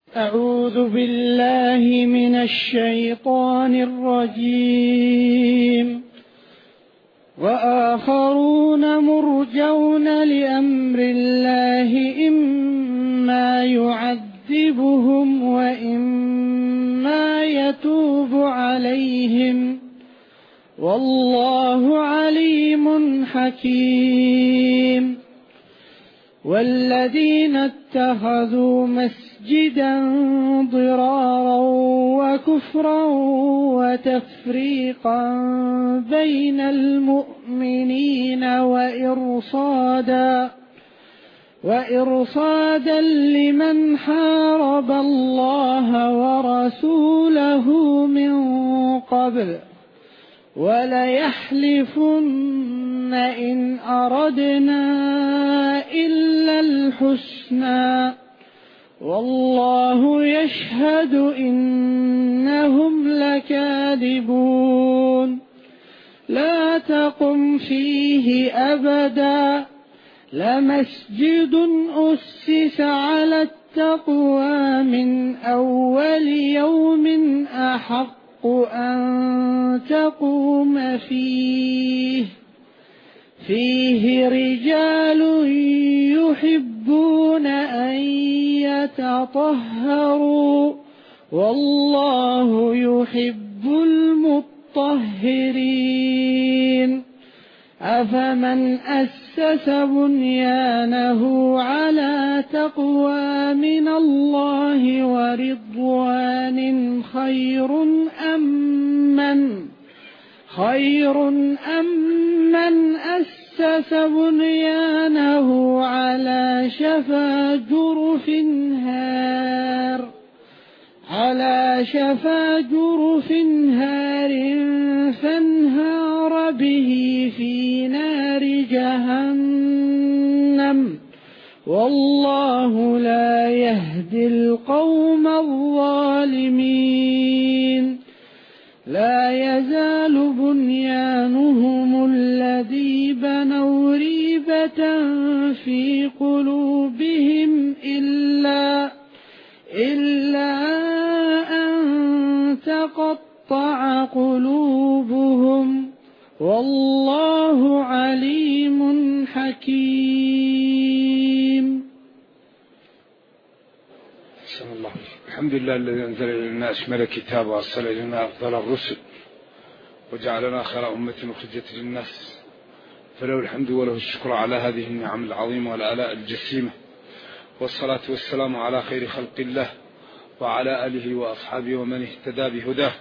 أعوذ بالله من الشيطان الرجيم. وآخرون مرجون لأمر الله إما يعذبهم وإما يتوب عليهم والله عليم حكيم. والذين اتخذوا مسجدا ضرارا وكفرا وتفريقا بين المؤمنين وإرصادا لمن حارب الله ورسوله من قبل وليحلفن إن أردنا إلا الحسنى والله يشهد إنهم لكاذبون. لا تقم فيه أبدا لمسجد أسس على التقوى من أول يوم أحق أن تقوم فيه رجال يحبون أن يتطهروا والله يحب المطهرين. أفمن أسس بنيانه على تقوى من الله ورضوان خير أم من أسس بنيانه على شفا جرف هار فانهار به في نار جهنم والله لا يهدي القوم الظالمين. لا يزال بنيانهم الذي بنوا ريبة في قلوبهم إلا أن تقطع قلوبهم والله عليم حكيم. بسم الله. الحمد لله الذي أنزل إلينا أشمل كتاب وأرسل إلينا أفضل الرسل وجعلنا خير أمة أخرجت للناس، فله الحمد وله الشكر على هذه النعم العظيمة والآلاء الجسيمة، والصلاة والسلام على خير خلق الله وعلى آله وأصحابه ومن اهتدى بهداه.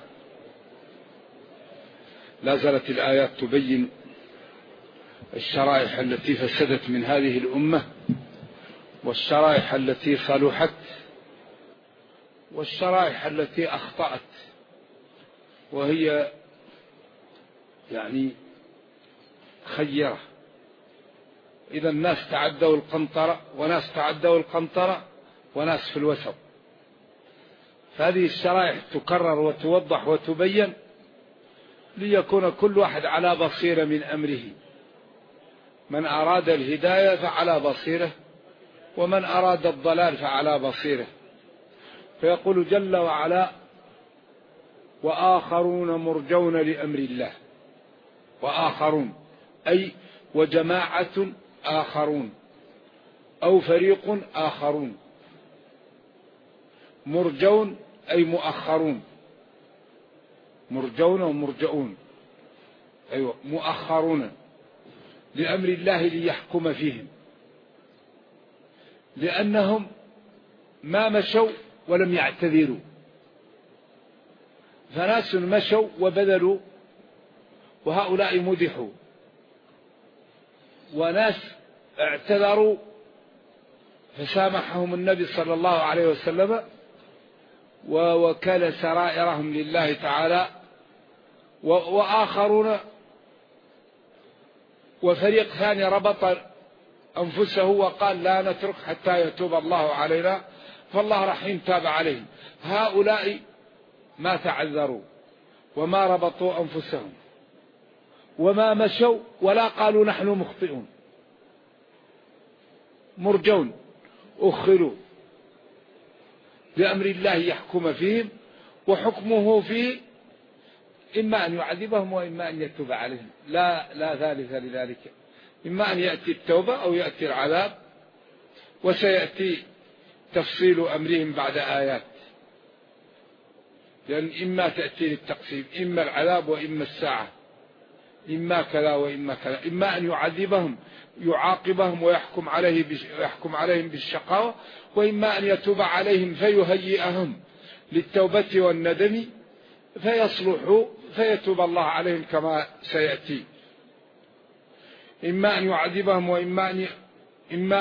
لا زالت الآيات تبين الشرائح التي فسدت من هذه الأمة والشرائح التي صلحت والشرائح التي أخطأت، وهي يعني خيرة. إذا الناس تعدوا القنطرة وناس تعدوا القنطرة وناس في الوسط، فهذه الشرائح تكرر وتوضح وتبين ليكون كل واحد على بصيرة من أمره. من أراد الهداية فعلى بصيرة، ومن أراد الضلال فعلى بصيرة. فيقول جل وعلا: وآخرون مرجون لأمر الله. وآخرون أي وجماعة آخرون أو فريق آخرون. مرجون أي مؤخرون، مرجون ومرجؤون، أيوة مؤخرون لأمر الله ليحكم فيهم، لأنهم ما مشوا ولم يعتذروا. فناس مشوا وبذلوا وهؤلاء مدحوا، وناس اعتذروا فسامحهم النبي صلى الله عليه وسلم ووكل سرائرهم لله تعالى. وآخرون وفريق ثاني ربط أنفسه وقال لا نترك حتى يتوب الله علينا، فالله رحيم تاب عليهم. هؤلاء ما تعذروا وما ربطوا أنفسهم وما مشوا ولا قالوا نحن مخطئون، مرجون أخروا. لأمر الله يحكم فيهم، وحكمه فيه إما أن يعذبهم وإما أن يتوب عليهم، لا ثالث لذلك. إما أن يأتي التوبة أو يأتي العذاب، وسيأتي تفصيل أمرهم بعد آيات، لأن إما تأتي للتقسيم، إما العذاب وإما الساعة، إما كذا وإما كذا، إما أن يعذبهم يعاقبهم ويحكم عليهم بالشقاوة، وإما أن يتوب عليهم فيهيئهم للتوبة والندم فيصلحوا فيتوب الله عليهم كما سيأتي. إما أن يعذبهم إما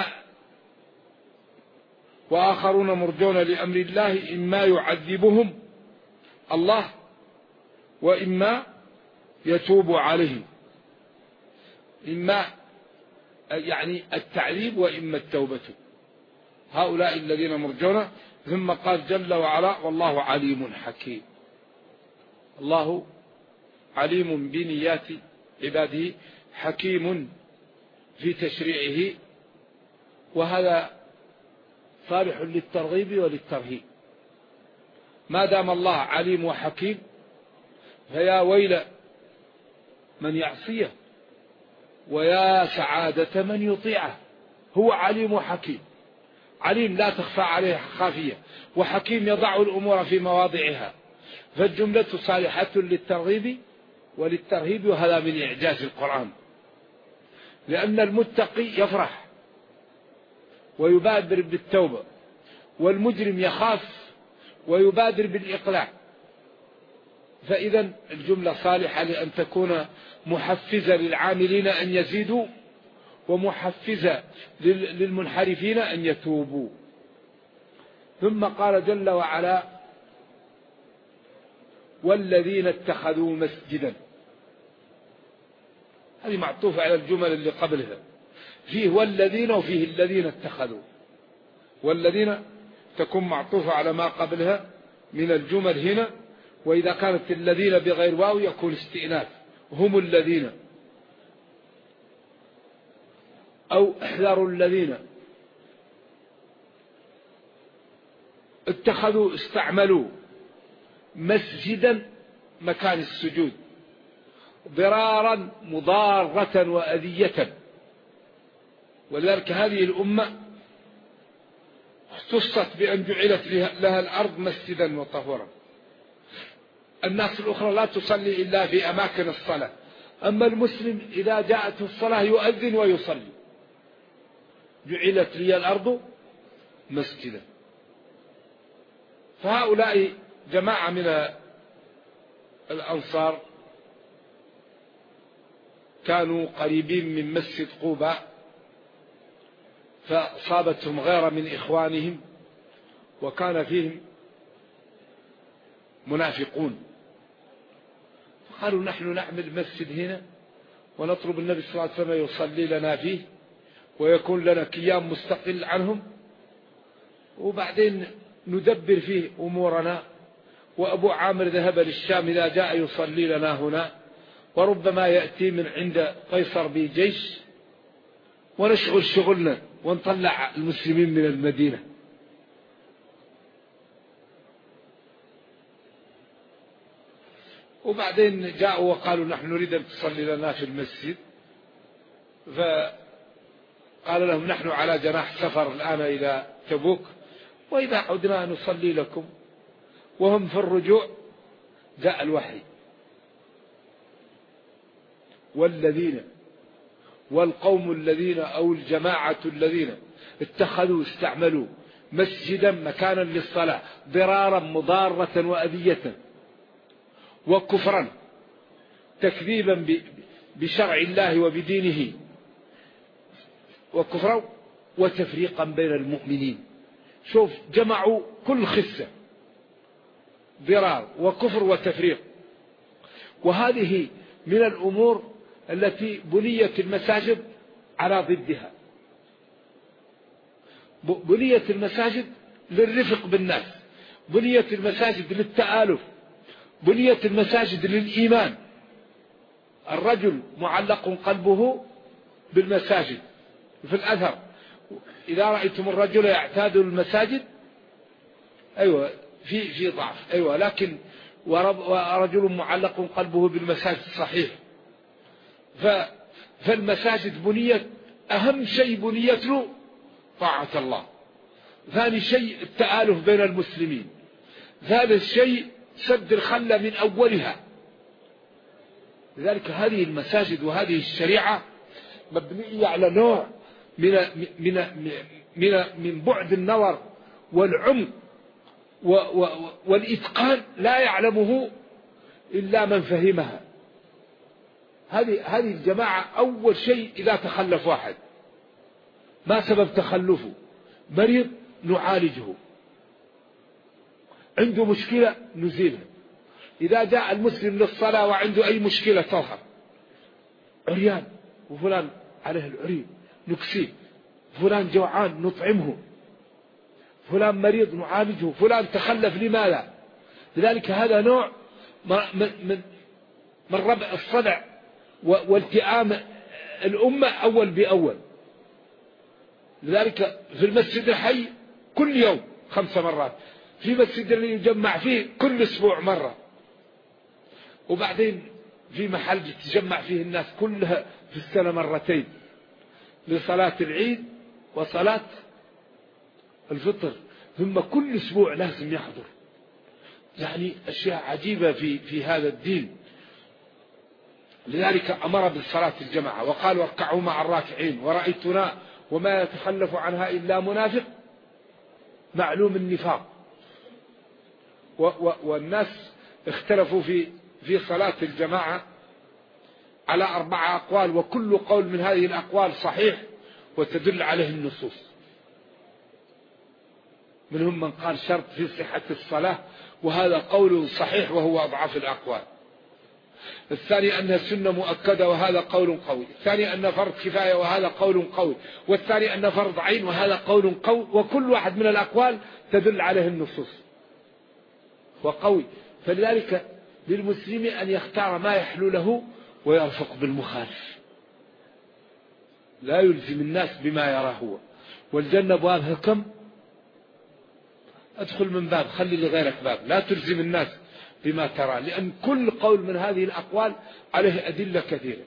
وآخرون مرجون لأمر الله، إما يعذبهم الله وإما يتوب عليهم، إما يعني التعذيب وإما التوبة. هؤلاء الذين مرجون. ثم قال جل وعلا: والله عليم حكيم. الله عليم بنيات عباده، حكيم في تشريعه، وهذا صالح للترغيب وللترهيب. ما دام الله عليم وحكيم فيا ويل من يعصيه ويا سعادة من يطيعه. هو عليم وحكيم، عليم لا تخفى عليه خافية، وحكيم يضع الأمور في مواضعها، فالجملة صالحة للترغيب وللترهيب، وهذا من إعجاز القرآن. لأن المتقي يفرح ويبادر بالتوبة، والمجرم يخاف ويبادر بالإقلاع. فإذا الجملة صالحة لأن تكون محفزة للعاملين أن يزيدوا، ومحفزة للمنحرفين أن يتوبوا. ثم قال جل وعلا: والذين اتخذوا مسجدا. هذه معطوفة على الجمل اللي قبلها، فيه والذين وفيه الذين اتخذوا. والذين تكون معطوفة على ما قبلها من الجمل هنا، وإذا كانت الذين بغير واو يكون استئناف، هم الذين، أو احذروا الذين اتخذوا استعملوا مسجدا مكان السجود ضرارا مضارة وأذية. ولذلك هذه الأمة اختصت بأن جعلت لها الأرض مسجدا وطهورا. الناس الأخرى لا تصلي إلا في أماكن الصلاة، أما المسلم إذا جاءته الصلاة يؤذن ويصلي. جعلت لي الأرض مسجدا. فهؤلاء جماعة من الأنصار كانوا قريبين من مسجد قباء، فصابتهم غيرة من إخوانهم، وكان فيهم منافقون، فقالوا: نحن نعمل مسجد هنا ونطلب النبي صلى الله عليه وسلم يصلي لنا فيه ويكون لنا كيان مستقل عنهم، وبعدين ندبر فيه أمورنا، وأبو عامر ذهب للشام إذا جاء يصلي لنا هنا، وربما يأتي من عند قيصر بجيش، ونشغل شغلنا ونطلع المسلمين من المدينة. وبعدين جاءوا وقالوا: نحن نريد أن تصلي لنا في المسجد. فقال لهم: نحن على جناح سفر الآن إلى تبوك، وإذا عدنا نصلي لكم. وهم في الرجوع جاء الوحي: والذين والقوم الذين أو الجماعة الذين اتخذوا استعملوا مسجدا مكانا للصلاة ضرارا مضارة وأذية وكفرا تكذيبا بشرع الله وبدينه، وكفرا وتفريقا بين المؤمنين. شوف، جمعوا كل خسة، ضرار وكفر وتفريق. وهذه من الأمور التي بنيت المساجد على ضدها. بنيت المساجد للرفق بالناس، بنيت المساجد للتآلف، بنيت المساجد للإيمان. الرجل معلق قلبه بالمساجد. في الأثر: إذا رأيتم الرجل يعتاد المساجد أيوة في ضعف، أيوة، لكن ورجل معلق قلبه بالمساجد صحيح. فالمساجد بنيت، أهم شيء بنيت له طاعة الله، ثاني شيء التآلف بين المسلمين، ثالث شيء سد الخلة من أولها. لذلك هذه المساجد وهذه الشريعة مبنية على نوع من بعد النظر والعمق والإتقان لا يعلمه إلا من فهمها. هذه الجماعة أول شيء إذا تخلف واحد، ما سبب تخلفه؟ مريض نعالجه، عنده مشكلة نزيلها. إذا جاء المسلم للصلاة وعنده أي مشكلة تظهر، عريان وفلان عليه العري نكسيه، فلان جوعان نطعمه، فلان مريض نعالجه، فلان تخلف لماذا؟ لذلك هذا نوع من ربع الصدع والتئام الأمة أول بأول. لذلك في المسجد الحي كل يوم 5 مرات، في مسجد اللي يجمع فيه كل أسبوع مرة، وبعدين في محل يتجمع فيه الناس كلها في السنة مرتين لصلاة العيد وصلاة الفطر، ثم كل أسبوع لازم يحضر. يعني أشياء عجيبة في هذا الدين. لذلك أمر بالصلاة الجماعة وقال واركعوا مع الراكعين، ورأيتنا وما يتخلف عنها إلا منافق معلوم النفاق. والناس اختلفوا في صلاة الجماعة على 4 أقوال، وكل قول من هذه الأقوال صحيح وتدل عليه النصوص. منهم من قال شرط في صحة الصلاة، وهذا قول صحيح وهو أضعف الأقوال. الثاني أنها سنة مؤكدة وهذا قول قوي. الثاني أن فرض كفاية وهذا قول قوي. والثاني أن فرض عين وهذا قول قوي. وكل واحد من الأقوال تدل عليه النصوص وقوي. فلذلك للمسلم أن يختار ما يحلو له ويرفق بالمخالف، لا يلزم الناس بما يراه هو. والجنة أبوابها كم؟ أدخل من باب، خلي لغيرك باب، لا تلزم الناس بما ترى، لأن كل قول من هذه الأقوال عليه أدلة كثيرة.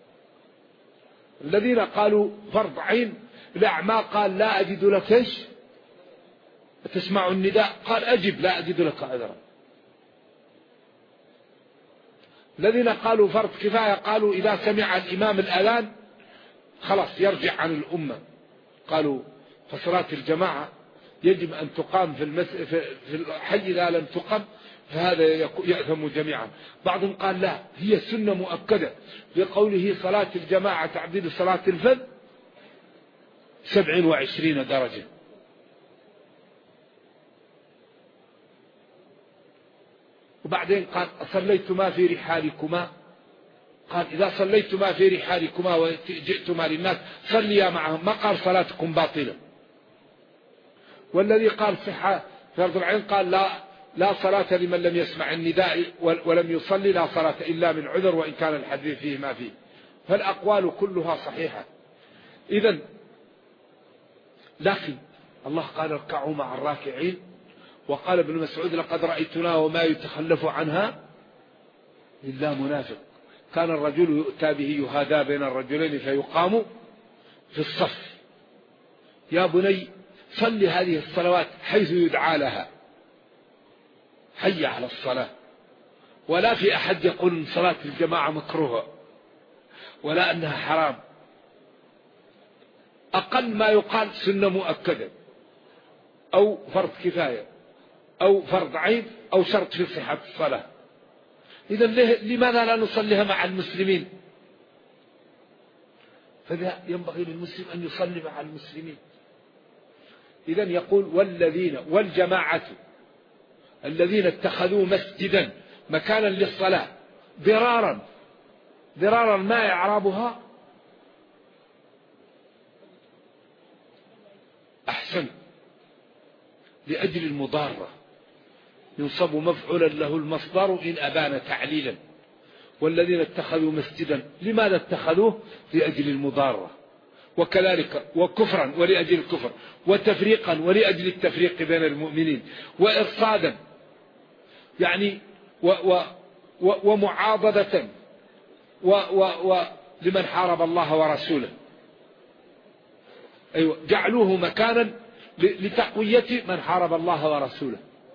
الذين قالوا فرض عين الأعمى قال لا أجد لك إيش؟ تسمع النداء قال أجب لا أجد لك عذرا. الذين قالوا فرض كفاية قالوا إذا سمع الإمام الأذان خلاص يرجع عن الأمة. قالوا فصلاة الجماعة يجب أن تقام في الحي، إذا لم تقم فهذا يأثم جميعا. بعضهم قال لا، هي سنة مؤكدة لقوله صلاة الجماعة تعديل صلاة الفذ 27 درجة. وبعدين قال صليتما في رحالكما، قال إذا صليتما في رحالكما وجئتما للناس صليا معهم، ما قال صلاتكم باطلة. والذي قال صحة فرض العين قال لا صلاة لمن لم يسمع النداء ولم يصلي، لا صلاة إلا من عذر وإن كان الحديث فيه ما فيه. فالأقوال كلها صحيحة. إذن لكن الله قال اركعوا مع الراكعين، وقال ابن مسعود لقد رأيتنا وما يتخلف عنها إلا منافق. كان الرجل يؤتى به يهادى بين الرجلين فيقام في الصف، يا بني صل هذه الصلوات حيث يدعى لها، حي على الصلاة. ولا في أحد يقول إن صلاة الجماعة مكروهة ولا أنها حرام. أقل ما يقال سنة مؤكدة أو فرض كفاية أو فرض عين أو شرط في صحة الصلاة. إذن لماذا لا نصليها مع المسلمين؟ فذا ينبغي للمسلم أن يصلي مع المسلمين. إذن يقول والجماعة الذين اتخذوا مسجدا مكانا للصلاة ضرارا ما إعرابها؟ أحسن، لأجل المضارة ينصب مفعولا له المصدر إن أبان تعليلا. والذين اتخذوا مسجدا، لماذا اتخذوه؟ لأجل المضارة. وكذلك وكفرا ولأجل الكفر، وتفريقا ولأجل التفريق بين المؤمنين، وإرصادا يعني ومعاضدة لمن حارب الله ورسوله. أيوة، جعلوه مكانا لتقوية من حارب الله ورسوله.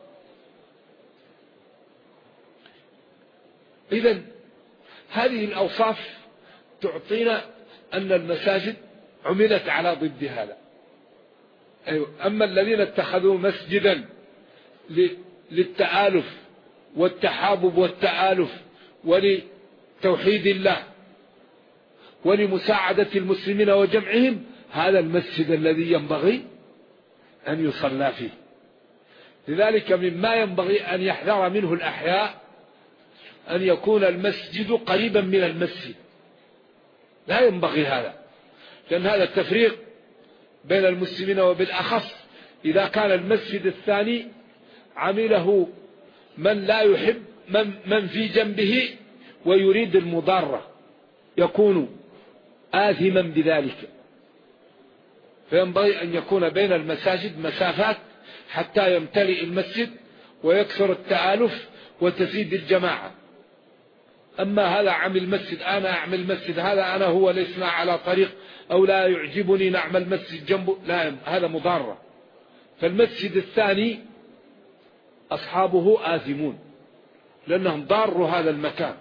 إذن هذه الأوصاف تعطينا أن المساجد عملت على ضد هذا. أيوة. أما الذين اتخذوا مسجدا للتآلف والتحابب والتآلف ولتوحيد الله ولمساعدة المسلمين وجمعهم، هذا المسجد الذي ينبغي أن يصلى فيه. لذلك مما ينبغي أن يحذر منه الأحياء أن يكون المسجد قريبا من المسجد، لا ينبغي هذا، لأن هذا التفريق بين المسلمين، وبالأخص إذا كان المسجد الثاني عمله من لا يحب من في جنبه ويريد المضارة، يكون آثما بذلك. فينبغي أن يكون بين المساجد مسافات حتى يمتلئ المسجد ويكثر التآلف وتزيد الجماعة. أما هذا عمل مسجد، أنا أعمل مسجد، هذا أنا هو لسنا على طريق، أو لا يعجبني نعمل مسجد جنبه، لا، هذا مضارة. فالمسجد الثاني أصحابه آثمون لأنهم ضاروا هذا المكان.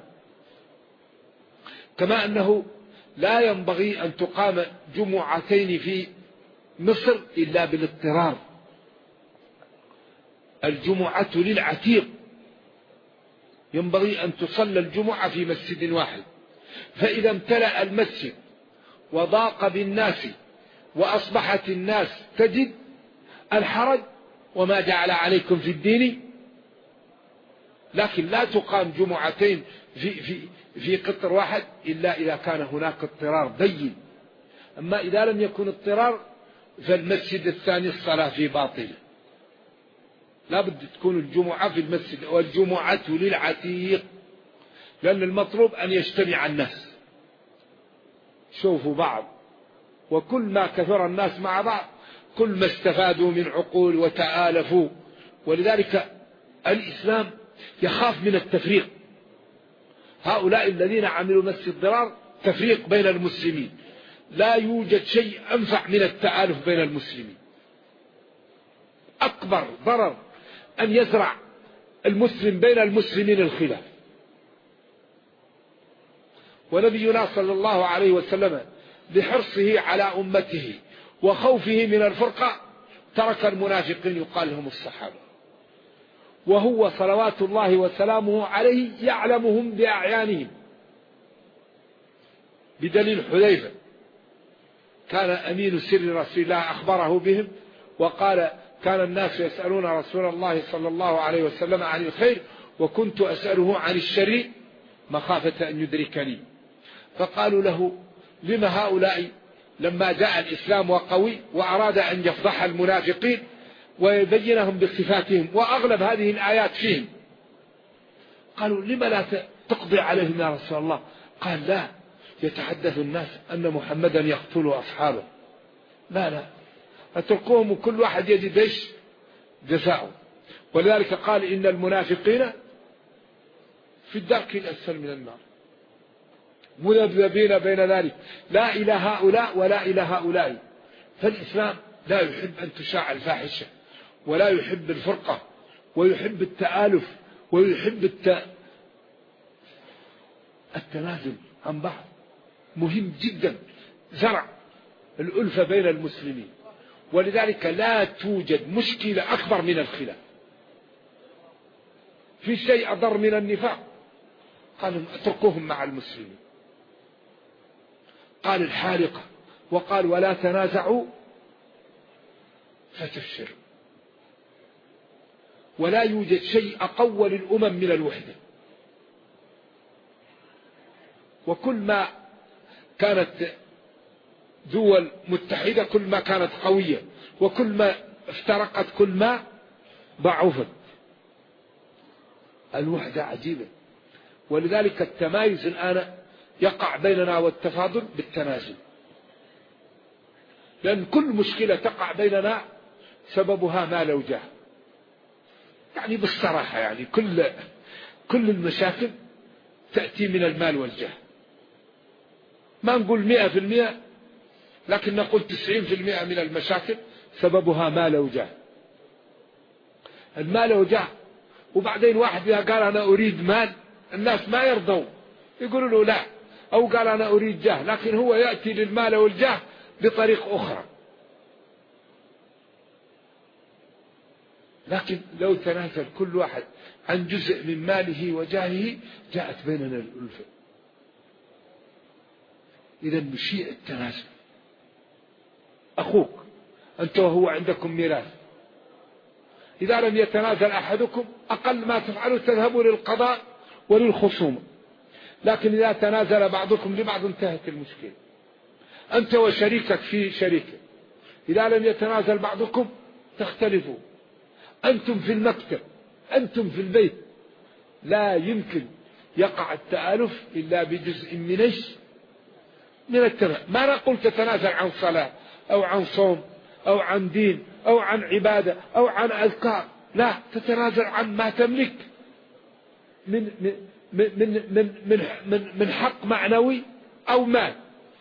كما أنه لا ينبغي أن تقام جمعتين في مصر إلا بالاضطرار. الجمعة للعتيق، ينبغي أن تصلى الجمعة في مسجد واحد. فإذا امتلأ المسجد وضاق بالناس وأصبحت الناس تجد الحرج وما جعل عليكم في الدين، لكن لا تقام جمعتين في قطر واحد إلا إذا كان هناك اضطرار بين. أما إذا لم يكن اضطرار فالمسجد الثاني الصلاة في باطل. لا بد تكون الجمعة في المسجد، والجمعة للعتيق، لأن المطلوب أن يجتمع الناس، شوفوا بعض، وكل ما كثر الناس مع بعض كل ما استفادوا من عقول وتآلفوا. ولذلك الإسلام يخاف من التفريق. هؤلاء الذين عملوا مسجد ضرار تفريق بين المسلمين، لا يوجد شيء أنفع من التآلف بين المسلمين. أكبر ضرر أن يزرع المسلم بين المسلمين الخلاف. ونبينا صلى الله عليه وسلم بحرصه على أمته وخوفه من الفرقة ترك المنافقين يقال لهم الصحابة، وهو صلوات الله وسلامه عليه يعلمهم بأعيانهم، بدليل حذيفة كان أمين سر رسول الله أخبره بهم، وقال كان الناس يسألون رسول الله صلى الله عليه وسلم عن الخير وكنت أسأله عن الشر مخافة أن يدركني. فقالوا له لما هؤلاء لما جاء الإسلام وقوي وأراد أن يفضح المنافقين ويبينهم بصفاتهم وأغلب هذه الآيات فيهم، قالوا لما لا تقضي عليهم يا رسول الله؟ قال لا، يتحدث الناس أن محمدا يقتل أصحابه، لا أتركوهم وكل واحد يجد ايش جزاؤه. ولذلك قال إن المنافقين في الدرك الأسفل من النار مذبذبين بين ذلك لا إلى هؤلاء ولا إلى هؤلاء. فالإسلام لا يحب أن تشاع الفاحشة، ولا يحب الفرقة، ويحب التآلف، ويحب التنازل عن بعض. مهم جدا زرع الألفة بين المسلمين. ولذلك لا توجد مشكلة أكبر من الخلاف. في شيء أضر من النفاق؟ قال اتركوهم مع المسلمين. قال الحالقة، وقال ولا تنازعوا فتفشلوا. ولا يوجد شيء أقوى للأمم من الوحدة. وكل ما كانت دول متحدة كل ما كانت قوية، وكل ما افترقت كل ما ضعفت. الوحدة عجيبة. ولذلك التمايز الآن يقع بيننا والتفاضل بالتنازل. لأن كل مشكلة تقع بيننا سببها مال وجاه. يعني بالصراحة يعني كل المشاكل تأتي من المال والجاه. ما نقول 100%، لكن نقول 90% من المشاكل سببها مال وجاه. المال وجاه. وبعدين واحد إذا قال أنا أريد مال الناس ما يرضوا، يقولوا له لا، أو قال أنا أريد جاه، لكن هو يأتي للمال والجاه بطريق أخرى. لكن لو تنازل كل واحد عن جزء من ماله وجاهه جاءت بيننا الألفة. إذا نشيع التنازل. أخوك أنت وهو عندكم ميراث، إذا لم يتنازل أحدكم أقل ما تفعلوا تذهبوا للقضاء وللخصومة، لكن إذا تنازل بعضكم لبعض انتهت المشكلة. أنت وشريكك في شريكك، إذا لم يتنازل بعضكم تختلفوا. أنتم في المكتب، أنتم في البيت، لا يمكن يقع التآلف إلا بجزء من التنازل. ما نقول تتنازل عن صلاة أو عن صوم أو عن دين أو عن عبادة أو عن أذكار، لا، تتنازل عن ما تملك من من من من من, من حق معنوي أو مال.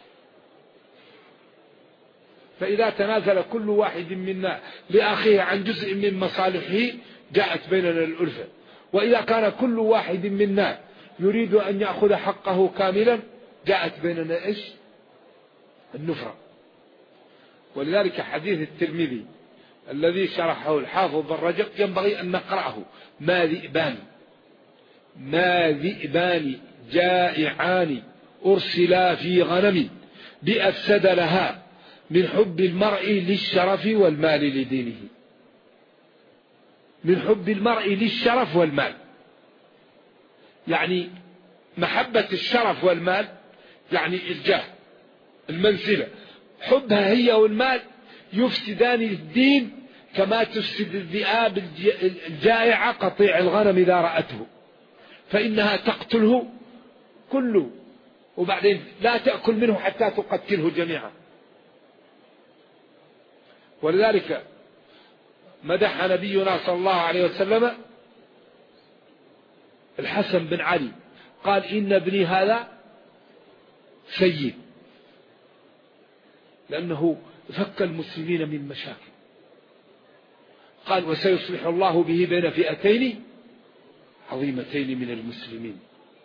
فإذا تنازل كل واحد منا لأخيه عن جزء من مصالحه جاءت بيننا الألفة. وإذا كان كل واحد منا يريد أن يأخذ حقه كاملا جاءت بيننا النفرة. ولذلك حديث الترمذي الذي شرحه الحافظ بن رجب ينبغي أن نقرأه: ما ذئبان جائعان أرسلا في غنم بأفسد لها من حب المرء للشرف والمال لدينه. من حب المرء للشرف والمال، يعني محبة الشرف والمال، يعني الجاه، المنزلة. حبها هي والمال يفسدان الدين كما تفسد الذئاب الجائعة قطيع الغنم إذا رأته، فإنها تقتله كله وبعدين لا تأكل منه حتى تقتله جميعا. ولذلك مدح نبينا صلى الله عليه وسلم الحسن بن علي، قال: إن ابني هذا سيد، لأنه فك المسلمين من مشاكل. قال: وسيصلح الله به بين فئتين عظيمتين من المسلمين.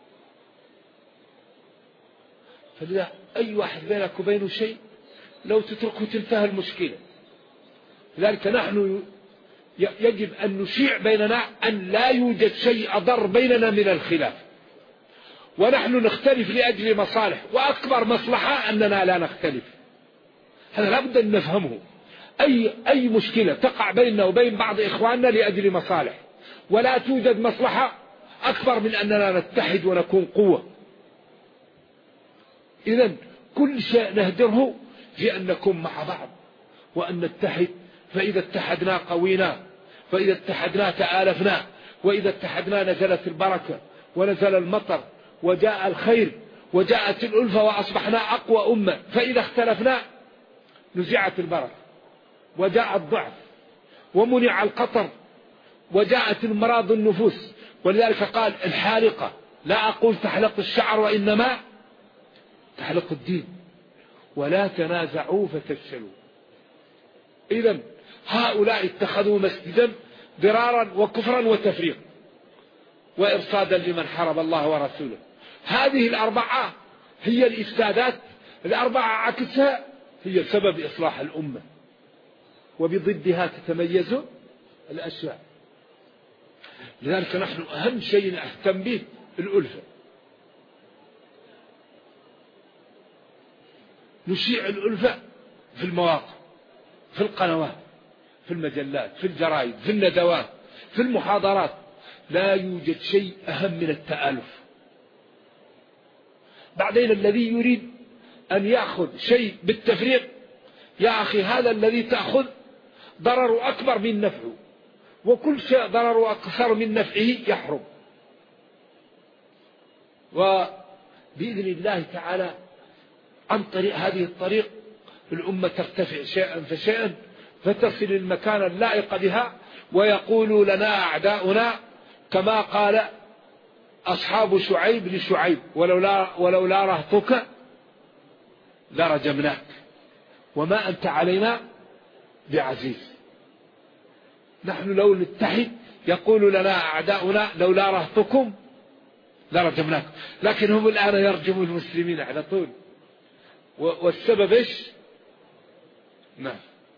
فلذا أي واحد بينك وبينه شيء لو تتركه تنتهي المشكلة. لذلك نحن يجب أن نشيع بيننا أن لا يوجد شيء أضر بيننا من الخلاف، ونحن نختلف لأجل مصالح، وأكبر مصلحة أننا لا نختلف. هذا لابد أن نفهمه. أي مشكلة تقع بيننا وبين بعض إخواننا لأجل مصالح، ولا توجد مصلحة أكبر من أننا نتحد ونكون قوة. إذن كل شيء نهدره في أن نكون مع بعض وأن نتحد. فإذا اتحدنا قوينا، فإذا اتحدنا تآلفنا، وإذا اتحدنا نزلت البركة ونزل المطر وجاء الخير وجاءت الألفة وأصبحنا أقوى أمة. فإذا اختلفنا نزعت البركة وجاء الضعف ومنع القطر وجاءت المراض النفوس. ولذلك قال: الحالقة لا أقول تحلق الشعر وإنما تحلق الدين، ولا تنازعوا فتفشلوا. إذن هؤلاء اتخذوا مسجدا ضرارا وكفرا وتفريق وإرصادا لمن حارب الله ورسوله. هذه الأربعة هي الإفسادات الأربعة، عكسها هي سبب إصلاح الأمة، وبضدها تتميز الأشياء. لذلك نحن أهم شيء نهتم به الألفة. نشيع الألفة في المواقع، في القنوات، في المجلات، في الجرائد، في الندوات، في المحاضرات. لا يوجد شيء أهم من التآلف. بعدين الذي يريد أن يأخذ شيء بالتفريق، يا أخي هذا الذي تأخذ ضرر أكبر من نفعه، وكل شيء ضرر أكثر من نفعه يحرم. وبإذن الله تعالى عن طريق هذه الطريق الأمة ترتفع شيئا فشيئا فتصل المكان اللائق بها، ويقول لنا أعداؤنا كما قال أصحاب شعيب لشعيب: ولولا رهطك لرجمناك وما أنت علينا بعزيز. نحن لو نتحد يقول لنا أعداؤنا: لولا رهطكم لرجمناكم. لكن هم الآن يرجموا المسلمين على طول. والسبب إيش؟ نعم،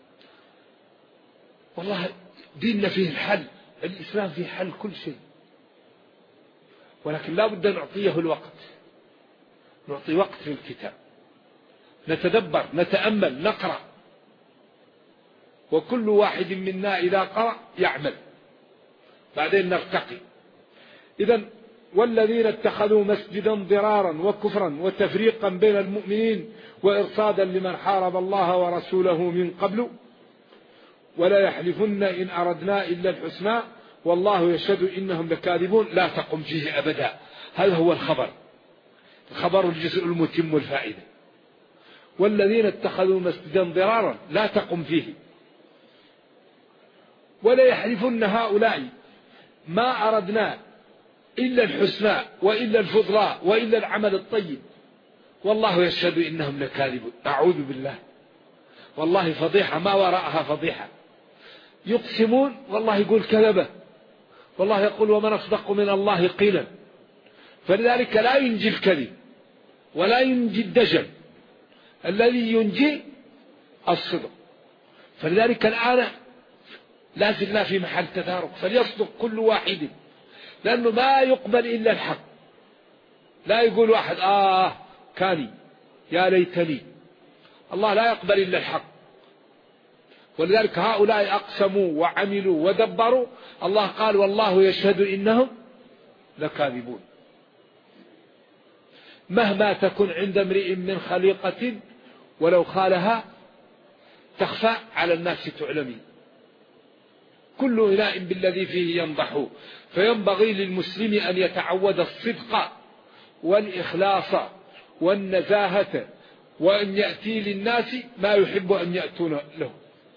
والله ديننا فيه الحل، الإسلام فيه حل كل شيء، ولكن لا بد نعطيه الوقت، نعطي وقت في الكتاب، نتدبر، نتأمل، نقرأ، وكل واحد منا إذا قرأ يعمل، بعدين نرتقي. إذن والذين اتخذوا مسجدا ضرارا وكفرا وتفريقا بين المؤمنين وإرصادا لمن حارب الله ورسوله من قبل ولا يحلفن إن أردنا إلا الحسنى والله يشهد إنهم لكاذبون لا تقم فيه أبدا. هذا هو الخبر الجزء المتم الفائدة. والذين اتخذوا مسجدا ضرارا لا تقم فيه ولا يحلفن هؤلاء ما أردنا إلا الحسنى وإلا الفضلاء وإلا العمل الطيب والله يشهد إنهم لكاذبون. أعوذ بالله، والله فضيحة ما وراءها فضيحة. يقسمون والله يقول كذبة، والله يقول ومن أصدق من الله قيلا. فلذلك لا ينجي الكذب ولا ينجي الدجل، الذي ينجي الصدق. فلذلك الآن لا زلنا في محل تدارك، فليصدق كل واحد، لأنه ما يقبل إلا الحق. لا يقول واحد كاني يا ليتني، الله لا يقبل إلا الحق. ولذلك هؤلاء أقسموا وعملوا ودبروا، الله قال والله يشهد إنهم لكاذبون. مهما تكن عند امرئ من خليقة ولو خالها تخفى على الناس تعلمي، كل إناء بالذي فيه ينضح. فينبغي للمسلم أن يتعود الصدق والإخلاص والنزاهة، وأن يأتي للناس ما يحب أن يأتون له،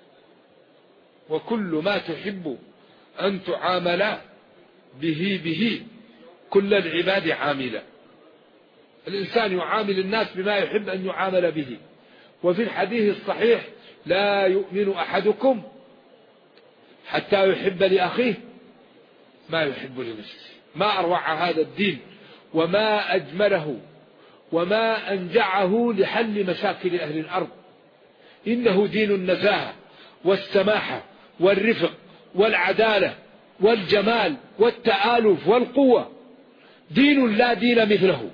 وكل ما تحب أن تعامل به كل العباد عاملا. الإنسان يعامل الناس بما يحب أن يعامل به. وفي الحديث الصحيح: لا يؤمن أحدكم حتى يحب لأخيه ما يحب لنفسه. ما أروع هذا الدين وما أجمله وما أنجعه لحل مشاكل أهل الأرض. إنه دين النزاهة والسماحة والرفق والعدالة والجمال والتآلف والقوة، دين لا دين مثله،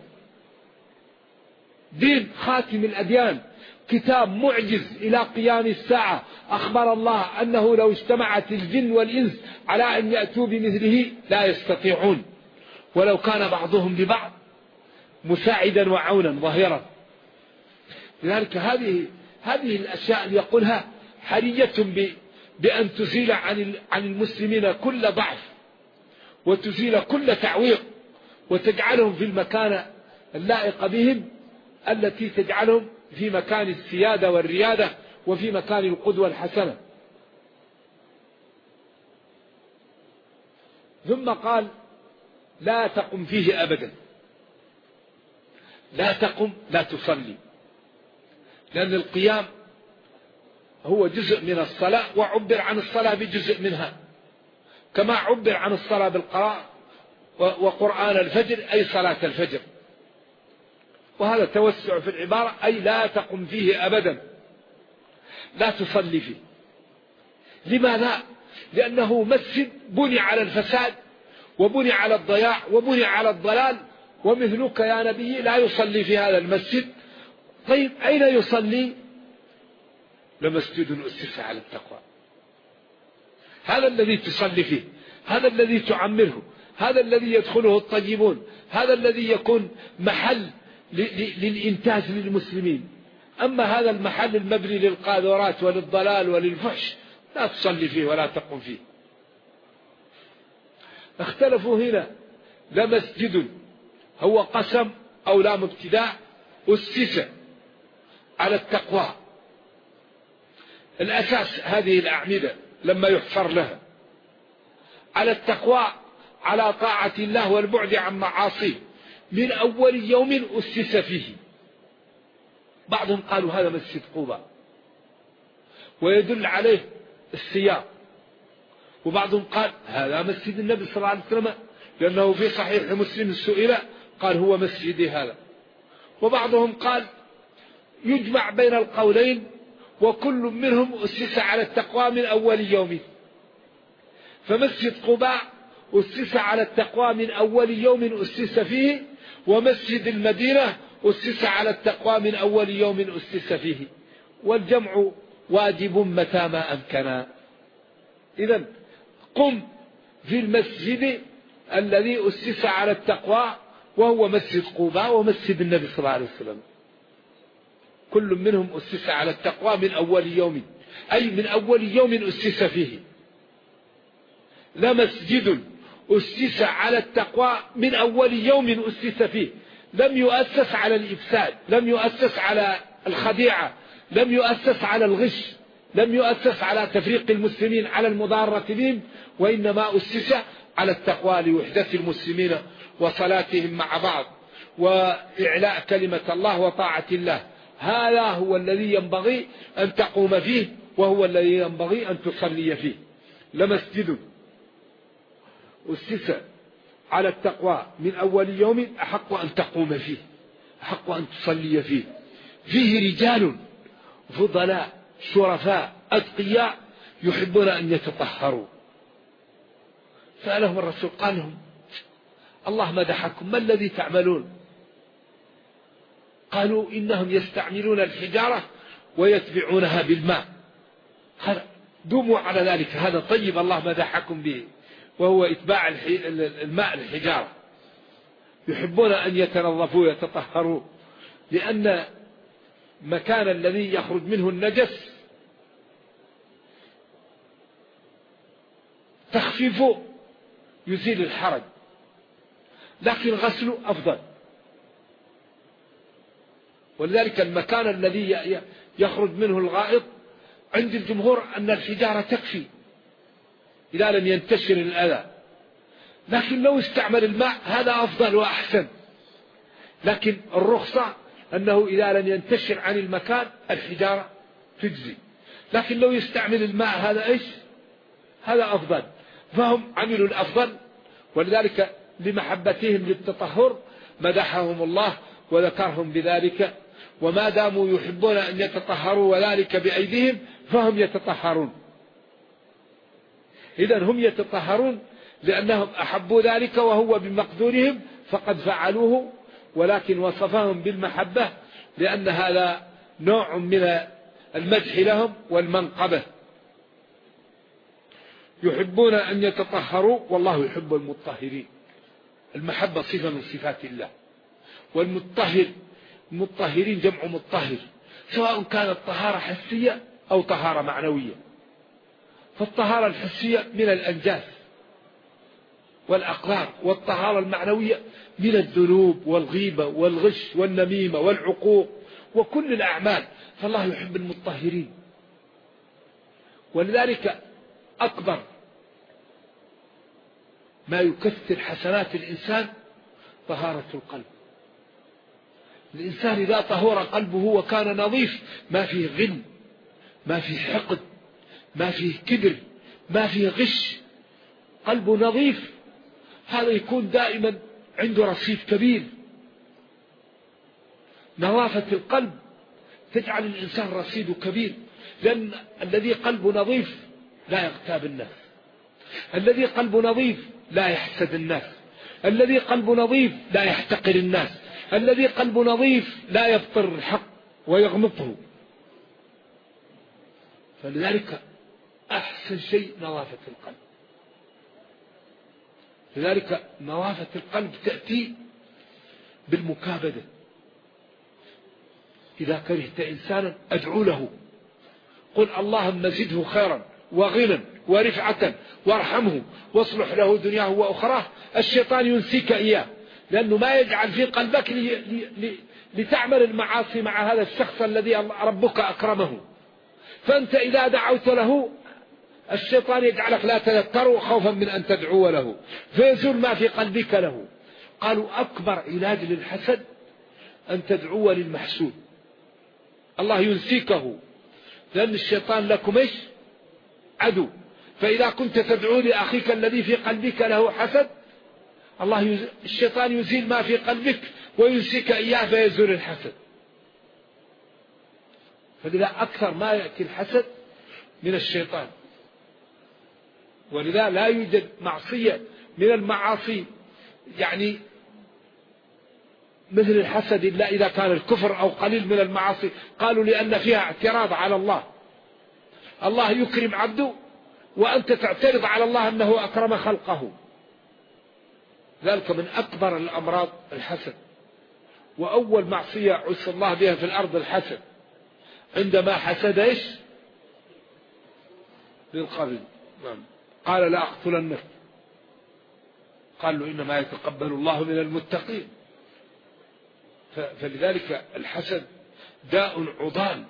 دين خاتم الأديان، كتاب معجز إلى قيام الساعة. أخبر الله أنه لو اجتمعت الجن والإنس على أن يأتوا بمثله لا يستطيعون، ولو كان بعضهم لبعض مساعدا وعونا ظهيرا. لذلك هذه الأشياء اللي يقولها حرية بأن تزيل عن المسلمين كل ضعف وتزيل كل تعويق، وتجعلهم في المكان اللائق بهم، التي تجعلهم في مكان السيادة والريادة وفي مكان القدوة الحسنة. ثم قال: لا تقم فيه أبدا. لا تقم، لا تصلي، لأن القيام هو جزء من الصلاة، وعبر عن الصلاة بجزء منها، كما عبر عن الصلاة بالقراءة وقرآن الفجر أي صلاة الفجر. وهذا توسع في العبارة، أي لا تقم فيه أبدا، لا تصلي فيه. لماذا؟ لأنه مسجد بني على الفساد وبني على الضياع وبني على الضلال، ومثلك يا نبي لا يصلي في هذا المسجد. طيب أين يصلي؟ لمسجد أسس على التقوى. هذا الذي تصلي فيه، هذا الذي تعمره، هذا الذي يدخله الطيبون، هذا الذي يكون محل للإنتاج للمسلمين. أما هذا المحل المبني للقاذورات وللضلال وللفحش لا تصلي فيه ولا تقم فيه. اختلفوا هنا: لمسجد هو قسم أو لام ابتداء أسس على التقوى، الأساس هذه الأعمدة لما يحفر لها على التقوى على طاعة الله والبعد عن معاصيه من أول يوم أسس فيه. بعضهم قالوا هذا مسجد قباء ويدل عليه السياق، وبعضهم قال هذا مسجد النبي صلى الله عليه وسلم لأنه في صحيح مسلم سئل قال هو مسجدي هذا. وبعضهم قال يجمع بين القولين وكل منهم أسس على التقوى من أول يوم. فمسجد قباء أسس على التقوى من أول يوم أسس فيه، ومسجد المدينة أسس على التقوى من أول يوم أسس فيه، والجمع واجب متى ما أمكن. إذن قم في المسجد الذي أسس على التقوى وهو مسجد قباء ومسجد النبي صلى الله عليه وسلم، كل منهم أسس على التقوى من أول يوم، أي من أول يوم أسس فيه. لمسجد أسس على التقوى من أول يوم أسس فيه، لم يؤسس على الإفساد، لم يؤسس على الخديعة، لم يؤسس على الغش، لم يؤسس على تفريق المسلمين على المضارة بهم، وإنما أسس على التقوى لوحدة المسلمين وصلاتهم مع بعض وإعلاء كلمة الله وطاعة الله. هذا هو الذي ينبغي أن تقوم فيه، وهو الذي ينبغي أن تصلي فيه. لمسجد أسس على التقوى من أول يوم أحق أن تقوم فيه، أحق أن تصلي فيه. فيه رجال فضلاء شرفاء أتقياء يحبون أن يتطهروا. سألهم الرسول قال لهم الله مدحكم، ما الذي تعملون؟ قالوا إنهم يستعملون الحجارة ويتبعونها بالماء. دوموا على ذلك، هذا طيب الله مدحكم به، وهو إتباع الماء الحجارة. يحبون أن يتنظفوا ويتطهروا، لأن مكان الذي يخرج منه النجس تخفيفه يزيل الحرج، لكن غسله أفضل. ولذلك المكان الذي يخرج منه الغائط عند الجمهور أن الحجارة تكفي إذا لم ينتشر الأذى، لكن لو استعمل الماء هذا أفضل وأحسن. لكن الرخصة أنه إذا لم ينتشر عن المكان الحجارة تجزي، لكن لو يستعمل الماء هذا إيش؟ هذا أفضل. فهم عملوا الأفضل، ولذلك لمحبتهم للتطهر مدحهم الله وذكرهم بذلك. وما داموا يحبون أن يتطهروا وذلك بأيديهم فهم يتطهرون. إذن هم يتطهرون لأنهم أحبوا ذلك وهو بمقدورهم فقد فعلوه، ولكن وصفهم بالمحبة لأن هذا نوع من المدح لهم والمنقبة. يحبون أن يتطهروا والله يحب المطهرين. المحبة صفة من صفات الله، المطهرين جمع مطهر، سواء كانت طهارة حسية أو طهارة معنوية. فالطهارة الحسية من الأنجاس والأقرار، والطهارة المعنوية من الذنوب والغيبة والغش والنميمة والعقوق وكل الأعمال. فالله يحب المطهرين. ولذلك أكبر ما يكثر حسنات الإنسان طهارة القلب. الإنسان إذا طهر قلبه وكان نظيف ما فيه غل، ما فيه حقد، ما فيه كبر، ما فيه غش، قلبه نظيف، هذا يكون دائما عنده رصيد كبير. نظافة القلب تجعل الإنسان رصيده كبير، لأن الذي قلبه نظيف لا يغتاب الناس، الذي قلبه نظيف لا يحسد الناس، الذي قلبه نظيف لا يحتقر الناس، الذي قلبه نظيف لا يبطر الحق ويغمطه. فلذلك أحسن شيء نظافة القلب. لذلك نظافة القلب تأتي بالمكابدة. إذا كرهت إنسانا أدعو له، قل اللهم زده خيرا وغنى ورفعة وارحمه واصلح له دنياه وأخراه. الشيطان ينسيك إياه، لأنه ما يجعل في قلبك لتعمل المعاصي مع هذا الشخص الذي ربك أكرمه. فأنت إذا دعوت له الشيطان يجعلك لا تذكره خوفا من أن تدعو له فيزول ما في قلبك له. قالوا أكبر علاج للحسد أن تدعو للمحسود، الله ينسيكه، لأن الشيطان لكم إيش؟ عدو. فإذا كنت تدعو لأخيك الذي في قلبك له حسد، الشيطان يزيل ما في قلبك وينسيك إياه فيزول الحسد. فلذا أكثر ما يأتي الحسد من الشيطان. ولذا لا يوجد معصية من المعاصي يعني مثل الحسد إلا إذا كان الكفر أو قليل من المعاصي. قالوا لأن فيها اعتراض على الله، الله يكرم عبده وأنت تعترض على الله أنه أكرم خلقه. ذلك من أكبر الأمراض الحسد. وأول معصية عصى الله بها في الأرض الحسد، عندما حسد إيش؟ للقبيل. قال لا أقتلنك، قال له إنما يتقبل الله من المتقين. فلذلك الحسد داء عضال.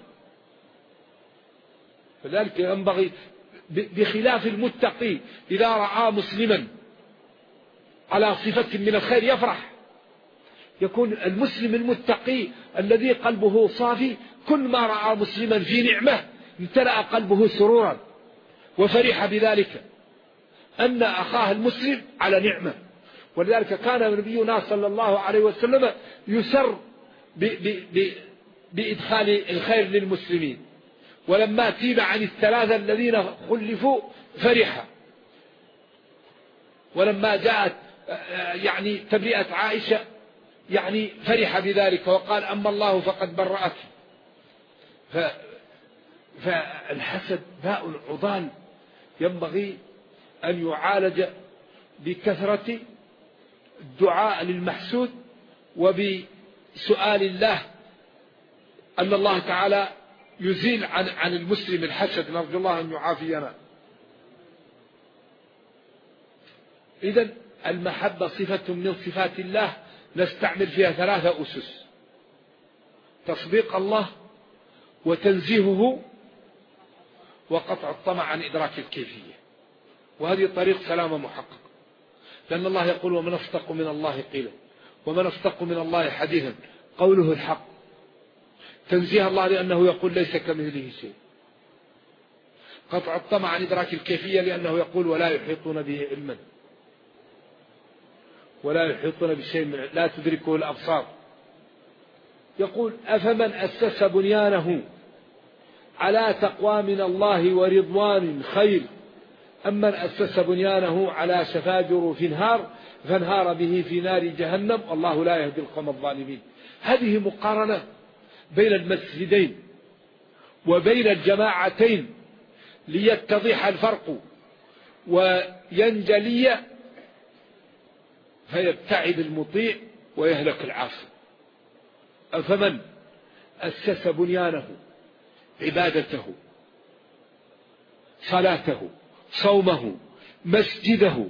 فلذلك ينبغي بخلاف المتقي إذا رأى مسلما على صفة من الخير يفرح. يكون المسلم المتقي الذي قلبه صافي كل ما رأى مسلما في نعمة امتلأ قلبه سرورا وفرح بذلك أن أخاه المسلم على نعمة. ولذلك كان نبينا صلى الله عليه وسلم يسر بإدخال الخير للمسلمين. ولما تيب عن الثلاثة الذين خلفوا فرح. ولما جاءت يعني تبرئة عائشة يعني فرح بذلك وقال أما الله فقد برأت. فالحسد داء عضال ينبغي أن يعالج بكثرة الدعاء للمحسود وبسؤال الله أن الله تعالى يزيل عن المسلم الحسد. نرجو الله أن يعافينا. إذن المحبة صفة من صفات الله نستعمل فيها 3 أسس: تصديق الله وتنزيهه وقطع الطمع عن إدراك الكيفية. وهذه طريق سلامة محقق، لأن الله يقول ومن أصدق من الله قيلا ومن أصدق من الله حديثا قوله الحق. تنزيه الله لأنه يقول ليس كمثله شيء. قطع الطمع عن إدراك الكيفية لأنه يقول ولا يحيطون به علما، ولا يحيطون بشيء من لا تدركه الأبصار. يقول أفمن أسس بنيانه على تقوى من الله ورضوان خير أم من أسس بنيانه على شفا جرف فانهار به في نار جهنم والله لا يهدي القوم الظالمين. هذه مقارنة بين المسجدين وبين الجماعتين ليتضح الفرق وينجلي فيبتعد المطيع ويهلك العاصي. أفمن أسس بنيانه عبادته صلاته صومه مسجده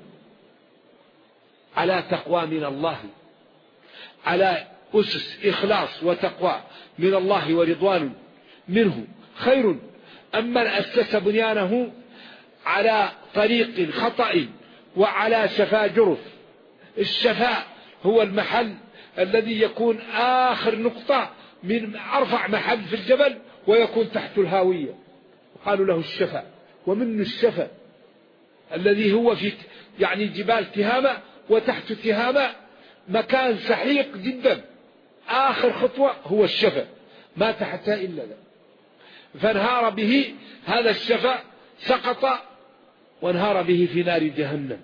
على تقوى من الله، على أسس إخلاص وتقوى من الله ورضوان منه خير أم من أسس بنيانه على طريق خطأ وعلى شفا جرف. الشفاء هو المحل الذي يكون آخر نقطة من أرفع محل في الجبل ويكون تحت الهاوية، قالوا له الشفاء. ومن الشفاء الذي هو في يعني جبال تهامة وتحت تهامة مكان سحيق جدا، آخر خطوة هو الشفاء ما تحتها إلا ذا. فانهار به هذا الشفاء سقط وانهار به في نار جهنم.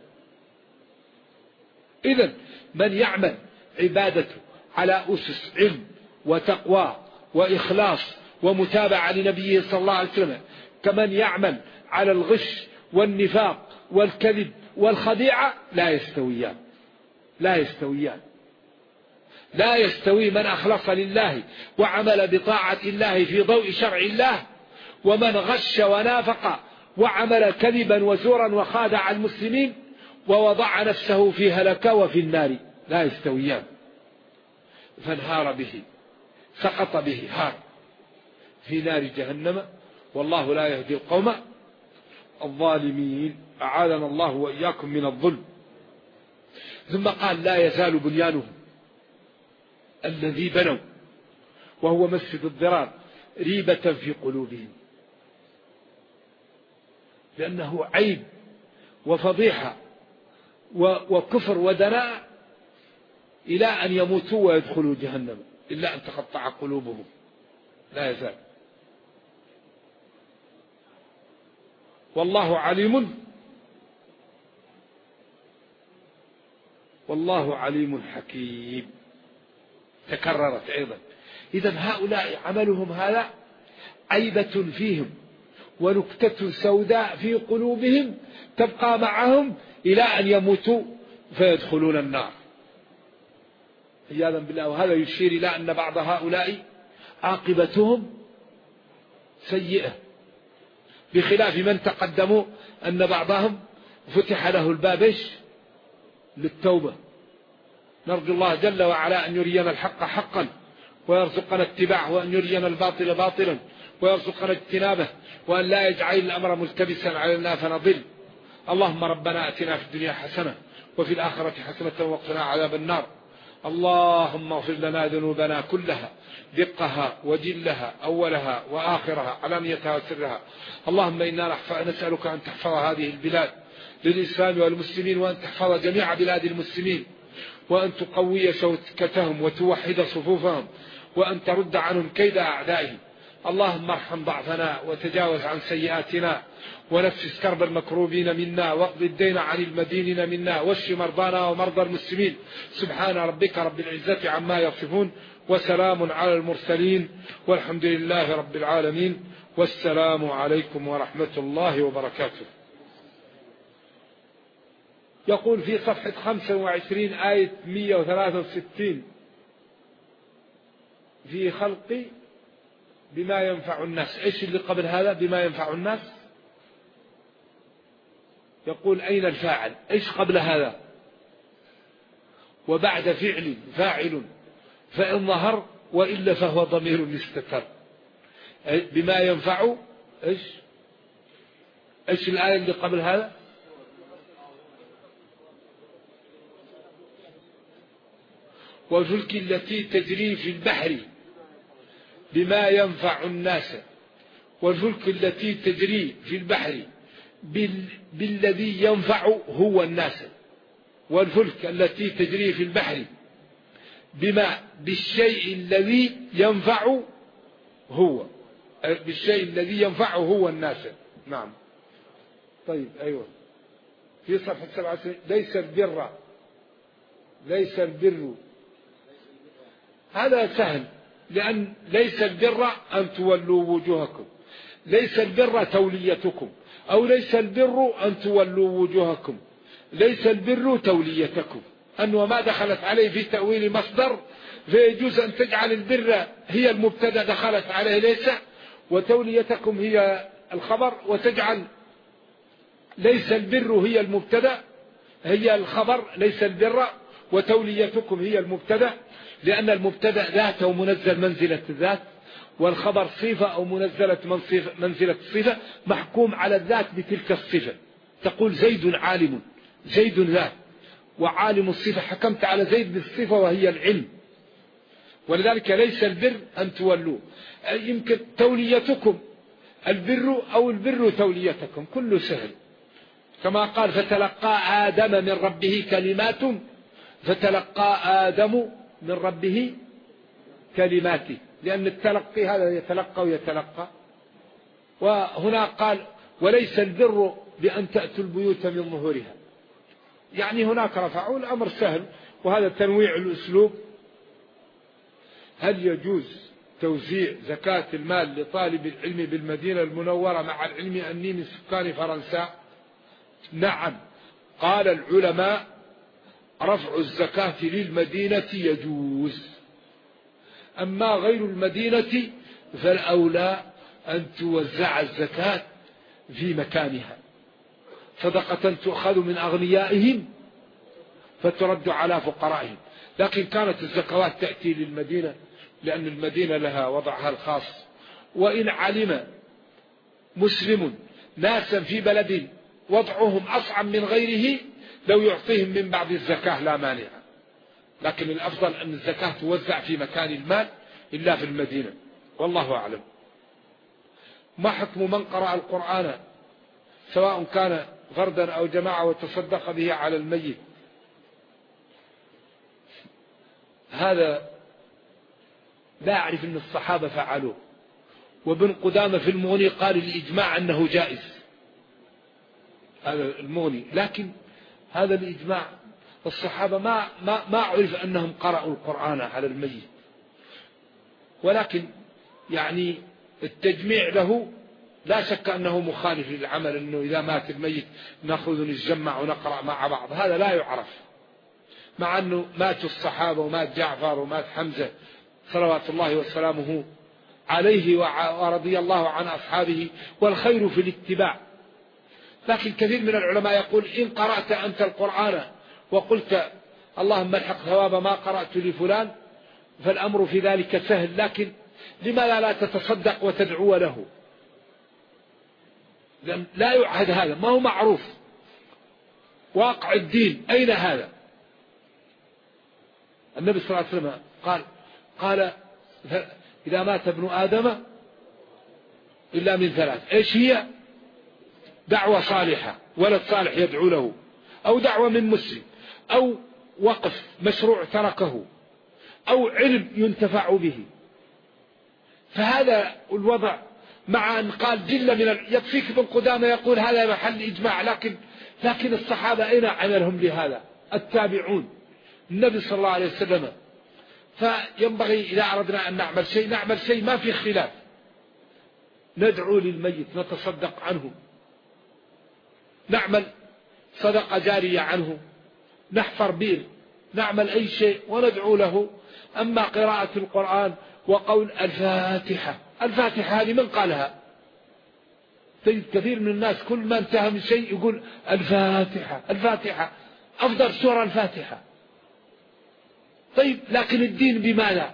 إذن من يعمل عبادته على أسس علم وتقوى وإخلاص ومتابعة لنبيه صلى الله عليه وسلم كمن يعمل على الغش والنفاق والكذب والخديعة لا يستويان. لا يستويان. لا يستوي من أخلص لله وعمل بطاعة الله في ضوء شرع الله ومن غش ونافق وعمل كذبا وزورا وخادع المسلمين ووضع نفسه في هلكة وفي النار. لا يستويان. فانهار به سقط به هار في نار جهنم والله لا يهدي القوم الظالمين. أعاذنا الله وإياكم من الظلم. ثم قال لا يزال بنيانهم الذي بنوا وهو مسجد الضرار ريبة في قلوبهم، لأنه عيب وفضيحة وكفر ودناء إلى أن يموتوا ويدخلوا جهنم إلا أن تقطع قلوبهم. لا يزال. والله عليم حكيم. تكررت أيضا. إذن هؤلاء عملهم هذا عيبة فيهم ونكتة سوداء في قلوبهم تبقى معهم إلى أن يموتوا فيدخلون النار عياذا بالله. وهذا يشير إلى أن بعض هؤلاء عاقبتهم سيئة، بخلاف من تقدموا أن بعضهم فتح له الباب للتوبة. نرجو الله جل وعلا أن يرينا الحق حقا ويرزقنا اتباعه، وأن يرينا الباطل باطلا ويرزقنا اجتنابه، وأن لا يجعل الأمر ملتبسا علينا فنضل. اللهم ربنا أتنا في الدنيا حسنة وفي الآخرة حسنة وقنا عذاب النار. اللهم اغفر لنا ذنوبنا كلها دقها وجلها أولها وآخرها علانيتها وسرها. اللهم إنا نسألك أن تحفظ هذه البلاد للإسلام والمسلمين، وأن تحفظ جميع بلاد المسلمين، وأن تقوي شوكتهم وتوحد صفوفهم، وأن ترد عنهم كيد أعدائهم. اللهم ارحم ضعفنا وتجاوز عن سيئاتنا، ونفس كرب المكروبين منا، واقض الدين عن المدينين منا، واشف مرضانا ومرضى المسلمين. سبحان ربك رب العزة عما يصفون، وسلام على المرسلين، والحمد لله رب العالمين، والسلام عليكم ورحمة الله وبركاته. يقول في صفحة 25 آية 163 في خلق بما ينفع الناس. ايش اللي قبل هذا بما ينفع الناس؟ يقول أين الفاعل؟ ايش قبل هذا؟ وبعد فاعل فإن ظهر، وإلا فهو ضمير يستتر. بما ينفع ايش الآية اللي قبل هذا؟ والفلك التي تجري في البحر بما ينفع الناس. والفلك التي تجري في البحر بالذي ينفع هو الناس. والفلك التي تجري في البحر بالشيء الذي ينفع هو، بالشيء الذي ينفعه هو الناس. نعم. طيب أيوة. في صفحة 27 ليس البر هذا سهل، لأن ليس البر أن تولوا وجوهكم، ليس البر توليتكم، أو ليس البر أن تولوا وجوهكم، ليس البر توليتكم. أن وما دخلت عليه في تأويل مصدر فيجوز أن تجعل البر هي المبتدأ دخلت عليه ليس، وتوليتكم هي الخبر، وتجعل ليس البر هي المبتدأ هي الخبر ليس البر، وتوليتكم هي المبتدأ، لأن المبتدأ ذاته منزل منزلة الذات، والخبر صفة أو منزلة الصفة، محكوم على الذات بتلك الصفة. تقول زيد عالم، زيد ذات، وعالم الصفة حكمت على زيد بالصفة وهي العلم. ولذلك ليس البر أن تولوا، يمكن توليتكم البر أو البر توليتكم، كله سهل. كما قال فتلقى آدم من ربه كلمات، فتلقى آدم من ربه كلماته، لأن التلقي هذا يتلقى ويتلقى. وهنا قال وليس البر بأن تأتوا البيوت من ظهورها، يعني هناك رفعوا الأمر سهل، وهذا تنويع الأسلوب. هل يجوز توزيع زكاة المال لطالب العلم بالمدينة المنورة مع العلم أني من سكان فرنسا؟ نعم، قال العلماء رفع الزكاة للمدينة يجوز، أما غير المدينة فالأولى أن توزع الزكاة في مكانها، صدقة تؤخذ من أغنيائهم فترد على فقرائهم. لكن كانت الزكوات تأتي للمدينة لأن المدينة لها وضعها الخاص. وإن علم مسلم ناسا في بلد وضعهم أصعب من غيره لو يعطيهم من بعض الزكاة لا مانع، لكن الأفضل أن الزكاة توزع في مكان المال إلا في المدينة، والله أعلم. ما حكم من قرأ القرآن سواء كان فردا أو جماعة وتصدق به على الميت؟ هذا لا أعرف أن الصحابة فعلوه، وابن قدامة في المغني قال الإجماع أنه جائز، هذا المغني، لكن هذا الإجماع الصحابة ما عرف أنهم قرأوا القرآن على الميت، ولكن يعني التجميع له لا شك أنه مخالف للعمل، أنه إذا مات الميت نأخذ نتجمع ونقرأ مع بعض، هذا لا يعرف، مع أنه مات الصحابة ومات جعفر ومات حمزة صلوات الله وسلامه عليه ورضي الله عن أصحابه، والخير في الاتباع. لكن كثير من العلماء يقول إن قرأت أنت القرآن وقلت اللهم الحق ثواب ما قرأت لفلان فالأمر في ذلك سهل، لكن لماذا لا تتصدق وتدعو له؟ لا يعهد هذا، ما هو معروف واقع الدين، أين هذا؟ النبي صلى الله عليه وسلم قال إذا مات ابن آدم إلا من ثلاث، إيش هي؟ دعوة صالحة، ولد صالح يدعو له، أو دعوة من مسلم، أو وقف مشروع تركه، أو علم ينتفع به. فهذا الوضع، مع أن قال جل من يكفيك ابن قدامة يقول هذا محل إجماع، لكن الصحابة أين عملهم لهذا؟ التابعون، النبي صلى الله عليه وسلم. فينبغي إذا أردنا أن نعمل شيء ما في خلاف، ندعو للميت، نتصدق عنه، نعمل صدقة جارية عنه، نحفر بير، نعمل أي شيء وندعو له. أما قراءة القرآن وقول الفاتحة هذه من قالها؟ تجد كثير من الناس كل ما انتهى من شيء يقول الفاتحة أفضل سورة الفاتحة. طيب لكن الدين بماذا؟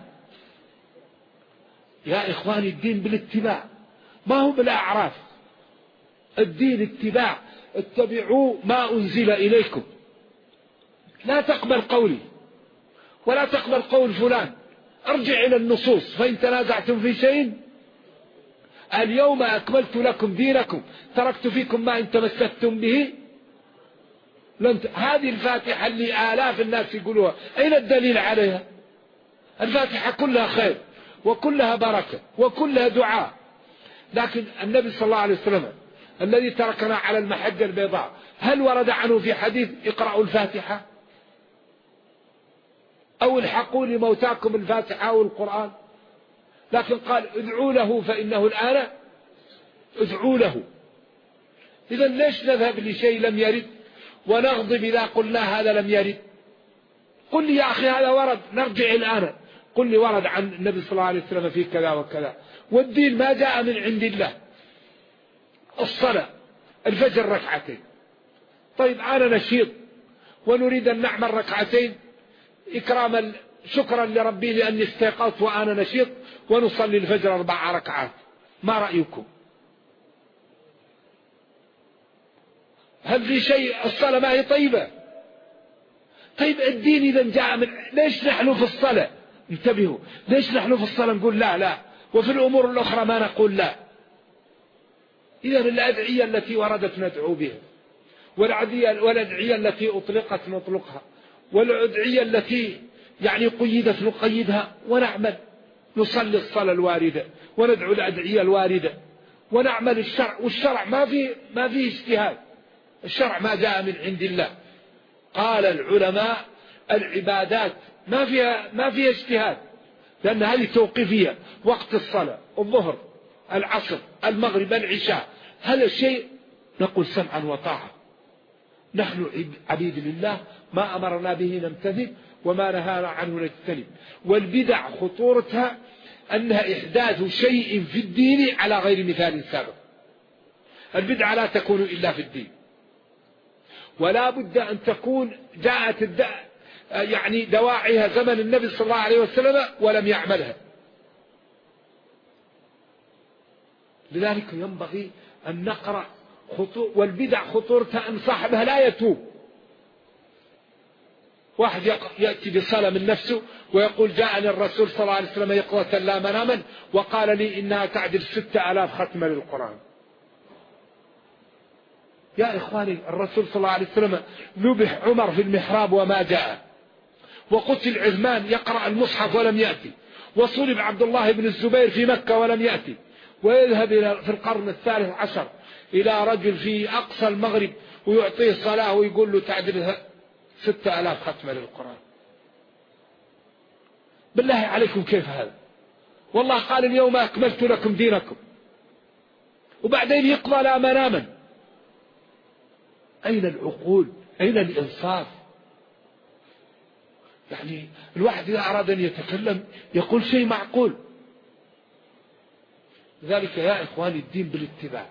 يا إخواني الدين بالاتباع، ما هو بالأعراف، الدين اتباع، اتبعوا ما أنزل إليكم، لا تقبل قولي ولا تقبل قول فلان، ارجع إلى النصوص، فإن تنازعتم في شيء اليوم أكملت لكم دينكم تركت فيكم ما إن تمسكتم به هذه الفاتحة اللي آلاف الناس يقولوها، أين الدليل عليها؟ الفاتحة كلها خير وكلها بركة وكلها دعاء، لكن النبي صلى الله عليه وسلم الذي تركنا على المحجة البيضاء هل ورد عنه في حديث اقرأوا الفاتحة أو الحقوا لموتاكم الفاتحة أو القرآن؟ لكن قال ادعوا له فإنه الآن ادعوا له. إذا ليش نذهب لشيء لم يرد ونغضب إذا قلنا هذا لم يرد؟ قل لي يا أخي هذا ورد، نرجع الآن قل لي ورد عن النبي صلى الله عليه وسلم في كذا وكذا، والدين ما جاء من عند الله. الصلاة الفجر ركعتين، طيب أنا نشيط ونريد أن نعمل ركعتين إكراما شكرا لربي لأني استيقظت وأنا نشيط، ونصلي الفجر 4 ركعات، ما رأيكم؟ هل في شيء؟ الصلاة ما هي طيبة؟ طيب الدين إذا جاء من ليش نحن في الصلاة انتبهوا، ليش نحن في الصلاة نقول لا وفي الأمور الأخرى ما نقول لا؟ إذا الأدعية التي وردت ندعو بها، والأدعية التي أطلقت نطلقها، والأدعية التي يعني قيدت نقيدها، ونعمل نصلي الصلاة الواردة وندعو الأدعية الواردة ونعمل الشرع، والشرع ما فيه اجتهاد، الشرع ما جاء من عند الله. قال العلماء العبادات ما فيها اجتهاد، لأن هذه توقيفية، وقت الصلاة الظهر العصر المغرب العشاء، هذا الشيء نقول سمعا وطاعة، نحن عبيد لله، ما أمرنا به نمتثل وما نهانا عنه نجتنب. والبدع خطورتها أنها إحداث شيء في الدين على غير مثال سابق. البدعة لا تكون إلا في الدين، ولا بد أن تكون جاءت يعني دواعيها زمن النبي صلى الله عليه وسلم ولم يعملها. لذلك ينبغي أن نقرأ والبدع خطورتها أن صاحبها لا يتوب. واحد يأتي بصلاة من نفسه ويقول جاءني الرسول صلى الله عليه وسلم يقظة لا مناما وقال لي إنها تعدل 6000 ختمة للقرآن. يا إخواني، الرسول صلى الله عليه وسلم ذبح عمر في المحراب وما جاء، وقتل عثمان يقرأ المصحف ولم يأتي، وصلب عبد الله بن الزبير في مكة ولم يأتي، ويذهب في القرن الثالث عشر إلى رجل في أقصى المغرب ويعطيه صلاة ويقول له تعدل 6000 ختمة للقرآن. بالله عليكم كيف هذا؟ والله قال اليوم أكملت لكم دينكم، وبعدين يقضى لا مناما. أين العقول؟ أين الإنصاف؟ يعني الواحد إذا أراد أن يتكلم يقول شيء معقول. لذلك يا إخواني الدين بالاتباع.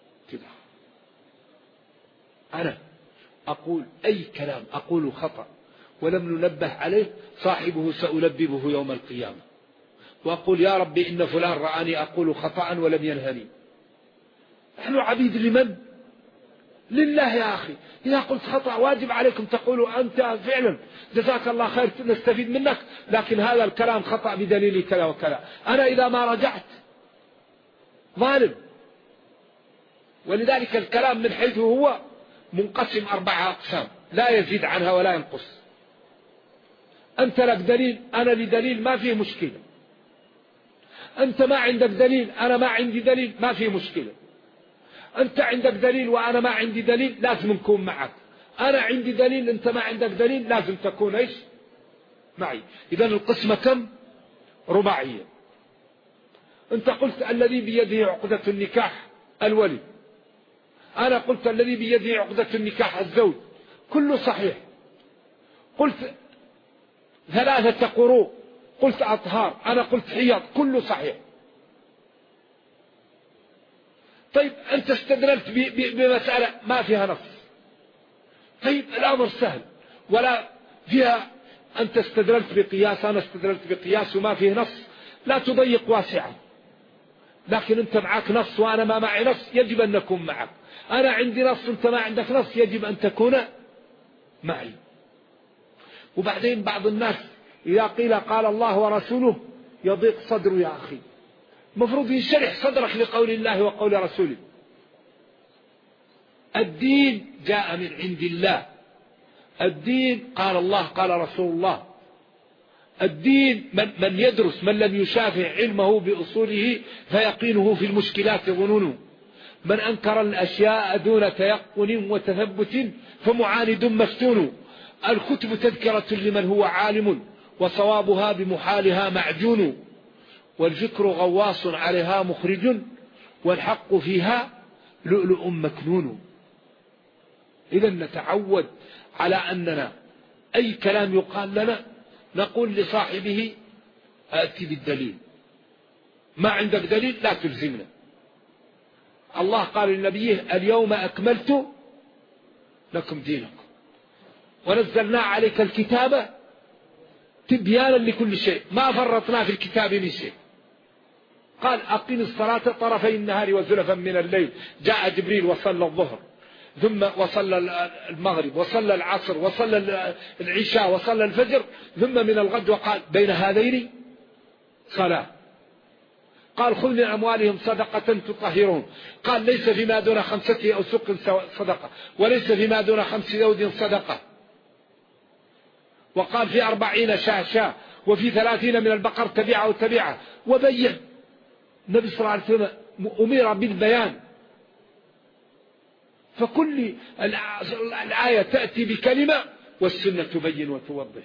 أنا أقول أي كلام أقول خطأ ولم ننبه عليه صاحبه سألببه يوم القيامة، وأقول يا ربي إن فلان رآني أقول خطأ ولم ينهني. نحن عبيد لمن؟ لله يا أخي. إذا قلت خطأ واجب عليكم تقولوا أنت فعلا جزاك الله خير نستفيد منك، لكن هذا الكلام خطأ بدليل كذا وكذا. أنا إذا ما رجعت ظالم. ولذلك الكلام من حيث هو منقسم 4 أقسام لا يزيد عنها ولا ينقص. أنت لك دليل، أنا لي دليل، ما فيه مشكلة. أنت ما عندك دليل، أنا ما عندي دليل، ما فيه مشكلة. أنت عندك دليل وأنا ما عندي دليل، لازم نكون معك. أنا عندي دليل، أنت ما عندك دليل، لازم تكون إيش؟ معي. إذن القسمة كم؟ رباعية. أنت قلت الذي بيده عقدة النكاح الولي، أنا قلت الذي بيده عقدة النكاح الزوج، كله صحيح. قلت 3 قروء، قلت أطهار، أنا قلت حياض، كله صحيح. طيب أنت استدللت بمسألة ما فيها نص، طيب الأمر سهل ولا فيها. أنت استدللت بقياس، أنا استدللت بقياس وما فيه نص، لا تضيق واسعا. لكن أنت معك نص وأنا ما معي نص، يجب أن نكون معك. أنا عندي نص أنت ما عندك نص، يجب أن تكون معي. وبعدين بعض الناس إذا قيل قال الله ورسوله يضيق صدره. يا أخي مفروض ينشرح صدرك لقول الله وقول رسوله. الدين جاء من عند الله، الدين قال الله قال رسول الله. الدين من يدرس، من لم يشافع علمه بأصوله فيقينه في المشكلات ظنونه. من أنكر الأشياء دون تيقن وتثبت فمعاند مفتون. الكتب تذكرة لمن هو عالم وصوابها بمحالها معجون. والذكر غواص عليها مخرج والحق فيها لؤلؤ مكنون. إذا نتعود على أننا أي كلام يقال لنا نقول لصاحبه آتي بالدليل. ما عندك دليل لا تلزمنا. الله قال لنبيه اليوم أكملت لكم دينكم ونزلنا عليك الكتاب تبيانا لكل شيء ما فرطنا في الكتاب من شيء. قال أقم الصلاة طرفي النهار وزلفا من الليل. جاء جبريل وصلى الظهر ثم وصلى المغرب وصلى العصر وصلى العشاء وصلى الفجر ثم من الغد وقال بين هذين صلاة. قال خذ من أموالهم صدقة تطهرهم. قال ليس فيما دون 5 أوسق صدقة وليس فيما دون 5 ذود صدقة. وقال في 40 شاة وفي 30 من البقر تبعة وتبعة. وبين النبي صلى الله عليه وسلم أمر بالبيان. فكل الآية تأتي بكلمة والسنة تبين وتوضح.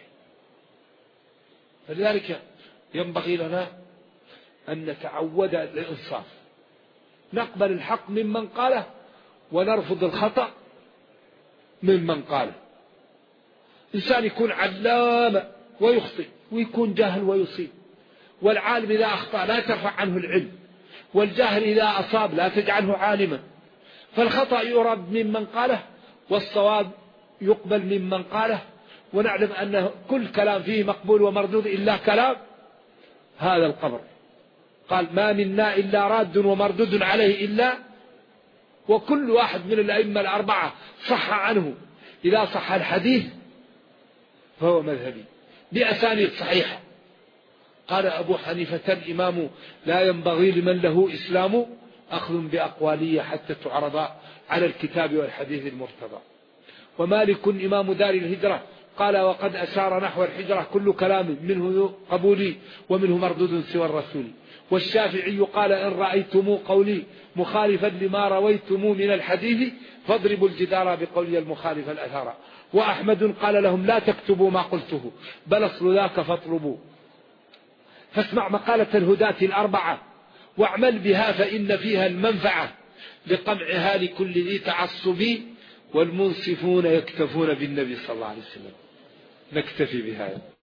فلذلك ينبغي لنا أن نتعود الإنصاف، نقبل الحق ممن قاله ونرفض الخطأ ممن قاله. إنسان يكون علام ويخطئ ويكون جاهل ويصيب، والعالم إذا أخطأ لا ترفع عنه العلم، والجاهل إذا أصاب لا تجعله عالما. فالخطأ يرد ممن قاله والصواب يقبل ممن قاله. ونعلم أن كل كلام فيه مقبول ومردود إلا كلام هذا القبر. قال ما منا إلا راد ومردود عليه إلا وكل واحد من الأئمة الأربعة صح عنه. إذا صح الحديث فهو مذهبي بأسانيد صحيحة. قال أبو حنيفة الإمام: لا ينبغي لمن له إسلام أخذ بأقوالي حتى تعرض على الكتاب والحديث المرتضى. ومالك إمام دار الهجرة قال: وقد أشار نحو الحجرة كل كلام منه قبولي ومنه مردود سوى الرسول. والشافعي قال: إن رأيتم قولي مخالفا لما رويتم من الحديث فاضربوا الجدار بقولي المخالف الأثار. وأحمد قال لهم: لا تكتبوا ما قلته بل أصل ذاك فاطلبوا. فاسمع مقالة الهداة الأربعة واعمل بها فإن فيها المنفعة لقمعها لكل ذي تعصب، والمنصفون يكتفون بالنبي صلى الله عليه وسلم. نكتفي بهذا.